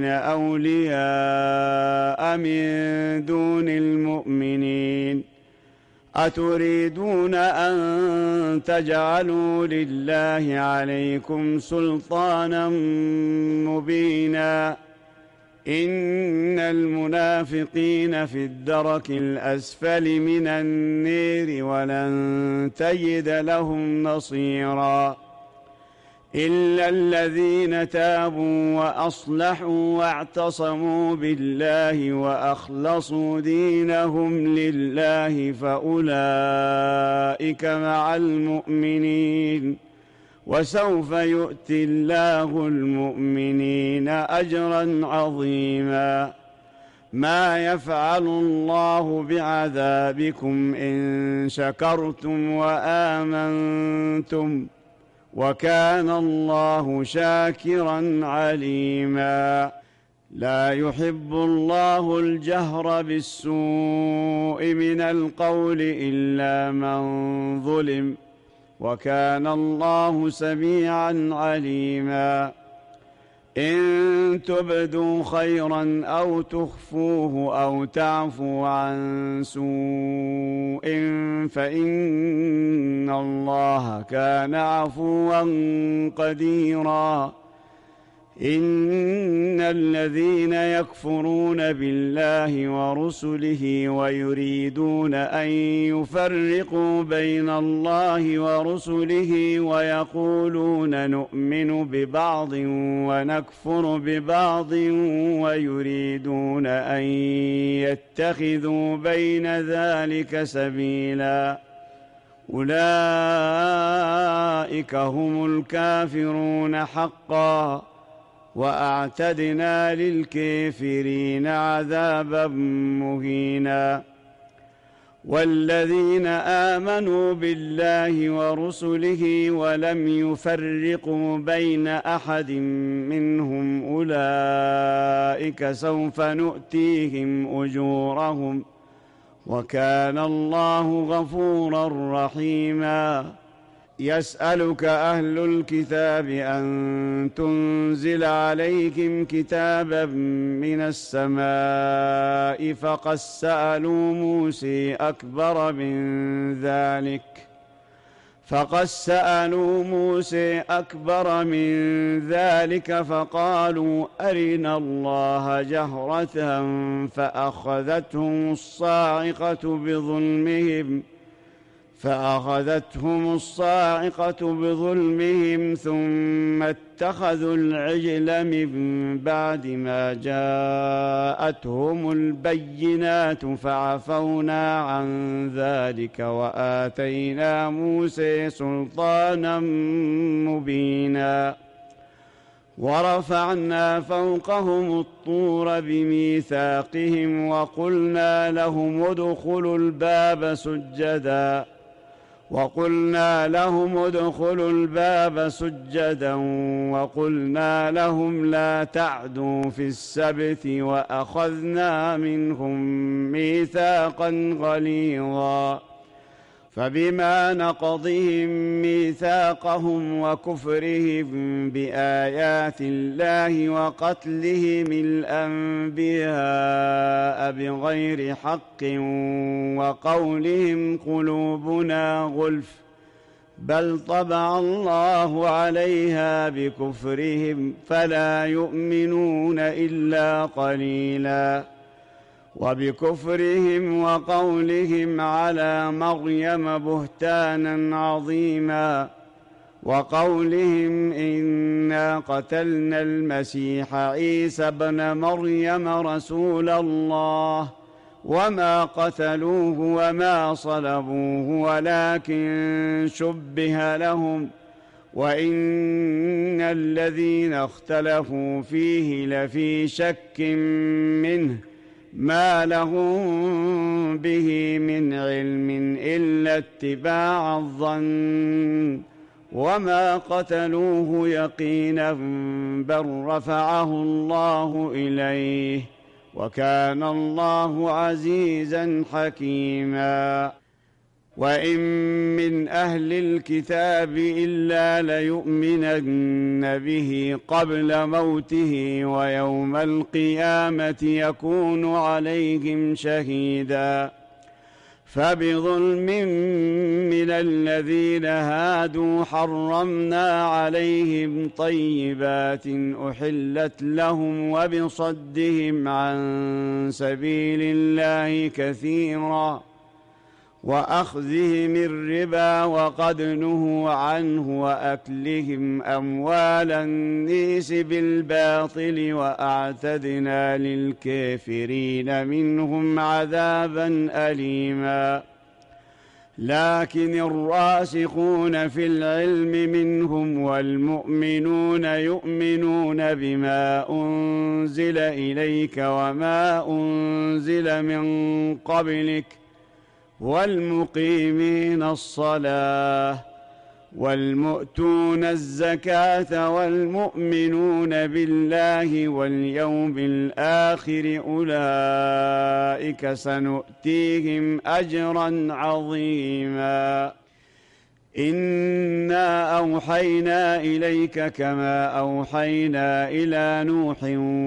أولياء من دون المؤمنين، أتريدون أن تجعلوا لله عليكم سلطانا مبينا؟ إن المنافقين في الدرك الأسفل من النار ولن تجد لهم نصيرا، إلا الذين تابوا وأصلحوا واعتصموا بالله وأخلصوا دينهم لله فأولئك مع المؤمنين، وسوف يؤتي الله المؤمنين أجرا عظيما. ما يفعل الله بعذابكم إن شكرتم وآمنتم، وكان الله شاكرا عليما. لا يحب الله الجهر بالسوء من القول إلا من ظلم، وكان الله سميعا عليما. إن تبدوا خيرا أو تخفوه أو تعفوا عن سوء فإن الله كان عفوا قديرا. إن الذين يكفرون بالله ورسله ويريدون أن يفرقوا بين الله ورسله ويقولون نؤمن ببعض ونكفر ببعض ويريدون أن يتخذوا بين ذلك سبيلا، أولئك هم الكافرون حقا، وأعتدنا للكافرين عذابا مهينا. والذين آمنوا بالله ورسله ولم يفرقوا بين أحد منهم أولئك سوف نؤتيهم أجورهم، وكان الله غفورا رحيما. يسألك أهل الكتاب أن تنزل عليهم كتابا من السماء فقد سألوا موسى أكبر من ذلك فقالوا أرنا الله جهرة فأخذتهم الصاعقة بظلمهم ثم اتخذوا العجل من بعد ما جاءتهم البينات فعفونا عن ذلك وآتينا موسى سلطانا مبينا. ورفعنا فوقهم الطور بميثاقهم وقلنا لهم ادخلوا الباب سجدا وقلنا لهم لا تعدوا في السبت وأخذنا منهم ميثاقا غليظا. فبما نقضهم ميثاقهم وكفرهم بآيات الله وقتلهم الأنبياء بغير حق وقولهم قلوبنا غلف بل طبع الله عليها بكفرهم فلا يؤمنون إلا قليلا. وبكفرهم وقولهم على مريم بهتانا عظيما وقولهم إنا قتلنا المسيح عيسى ابن مريم رسول الله وما قتلوه وما صلبوه ولكن شبه لهم وإن الذين اختلفوا فيه لفي شك منه ما لهم به من علم إلا اتباع الظن وما قتلوه يقينا بل رفعه الله إليه وكان الله عزيزا حكيما. وإن من أهل الكتاب إلا ليؤمنن به قبل موته ويوم القيامة يكون عليهم شهيدا. فبظلم من الذين هادوا حرمنا عليهم طيبات أحلت لهم وبصدهم عن سبيل الله كثيرا وأخذهم الربا وقد نهوا عنه وأكلهم أموال الناس بالباطل وأعتدنا للكافرين منهم عذابا أليما. لكن الراسخون في العلم منهم والمؤمنون يؤمنون بما أنزل إليك وما أنزل من قبلك والمقيمين الصلاة والمؤتون الزكاة والمؤمنون بالله واليوم الآخر أولئك سنؤتيهم أجرا عظيما. إنا أوحينا إليك كما أوحينا إلى نوح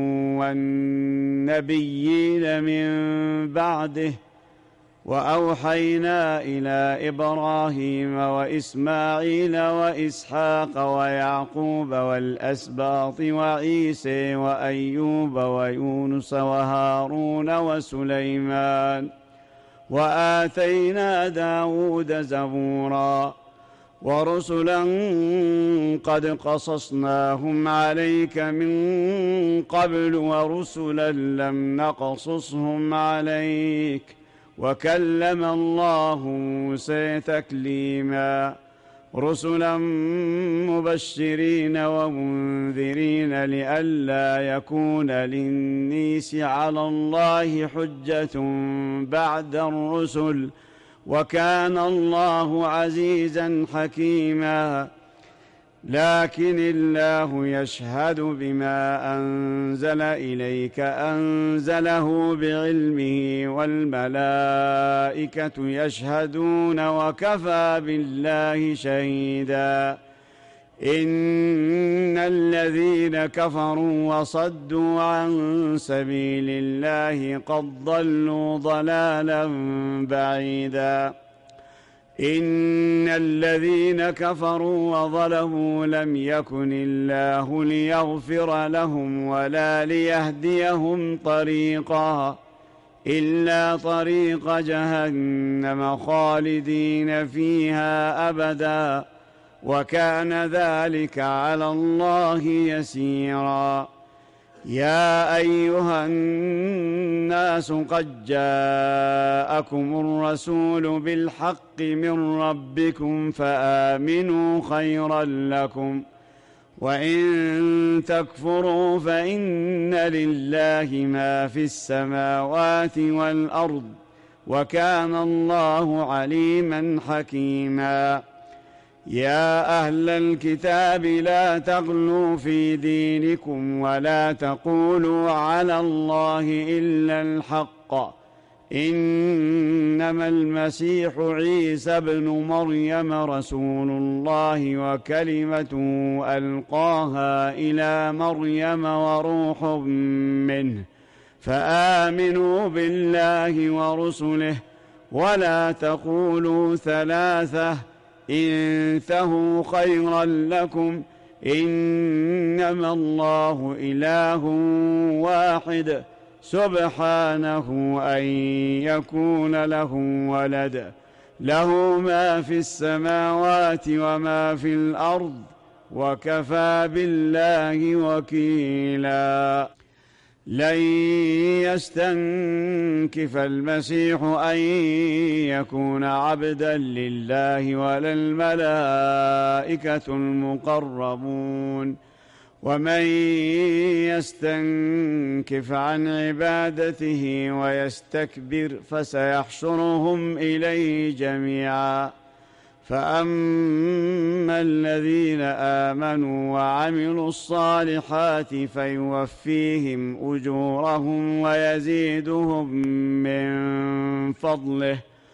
والنبيين من بعده وأوحينا إلى إبراهيم وإسماعيل وإسحاق ويعقوب والأسباط وعيسى وأيوب ويونس وهارون وسليمان وآتينا داود زبورا ورسلا قد قصصناهم عليك من قبل ورسلا لم نقصصهم عليك وكلم الله موسى تكليما. رسلا مبشرين ومنذرين لئلا يكون للناس على الله حجة بعد الرسل وكان الله عزيزا حكيما. لكن الله يشهد بما أنزل إليك أنزله بعلمه والملائكة يشهدون وكفى بالله شهيدا. إن الذين كفروا وصدوا عن سبيل الله قد ضلوا ضلالا بعيدا. إن الذين كفروا وظلموا لم يكن الله ليغفر لهم ولا ليهديهم طريقا إلا طريق جهنم خالدين فيها أبدا وكان ذلك على الله يسيرا. يا أيها الناس قد جاءكم الرسول بالحق من ربكم فآمنوا خيرا لكم وإن تكفروا فإن لله ما في السماوات والأرض وكان الله عليما حكيما. يا أهل الكتاب لا تغلوا في دينكم ولا تقولوا على الله إلا الحق إنما المسيح عيسى بن مريم رسول الله وكلمته ألقاها إلى مريم وروح منه فآمنوا بالله ورسله ولا تقولوا ثلاثة انتهوا خيرا لكم إنما الله إله واحد سبحانه أن يكون له ولد له ما في السماوات وما في الأرض وكفى بالله وكيلا. لن يستنكف المسيح أن يكون عبدا لله ولا الملائكة المقربون ومن يستنكف عن عبادته ويستكبر فسيحشرهم إليه جميعا فأما الذين آمنوا وعملوا الصالحات فيوفيهم أجورهم ويزيدهم من فضله،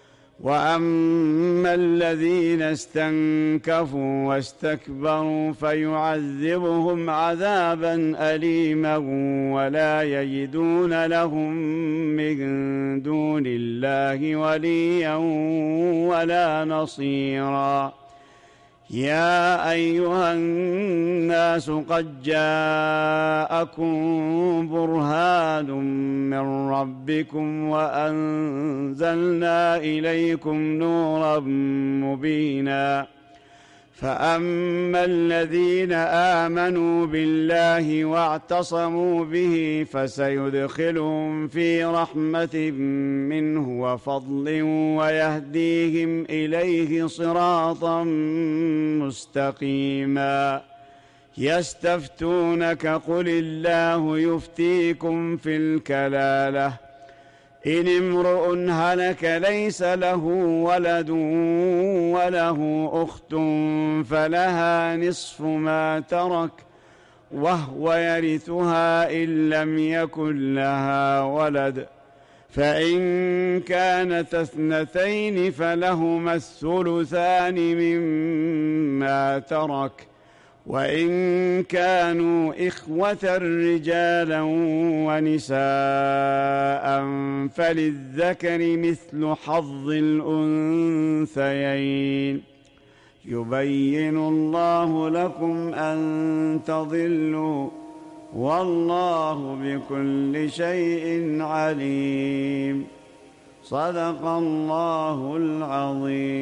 وأما الذين استنكفوا واستكبروا فيعذبهم عذابا أليما ولا يجدون لهم من دون الله وليا ولا نصيرا. يا أيها الناس قد جاءكم برهان من ربكم وأنزلنا إليكم نورا مبينا. فأما الذين آمنوا بالله واعتصموا به فسيدخلهم في رحمة منه وفضل ويهديهم إليه صراطا مستقيما. يستفتونك قل الله يفتيكم في الكلالة إن امرؤ هلك ليس له ولد وله أخت فلها نصف ما ترك وهو يرثها إن لم يكن لها ولد، فإن كانت اثنتين فلهما الثلثان مما ترك، وإن كانوا إخوة رجالا ونساء فللذكر مثل حظ الأنثيين. يبين الله لكم أن تضلوا والله بكل شيء عليم. صدق الله العظيم.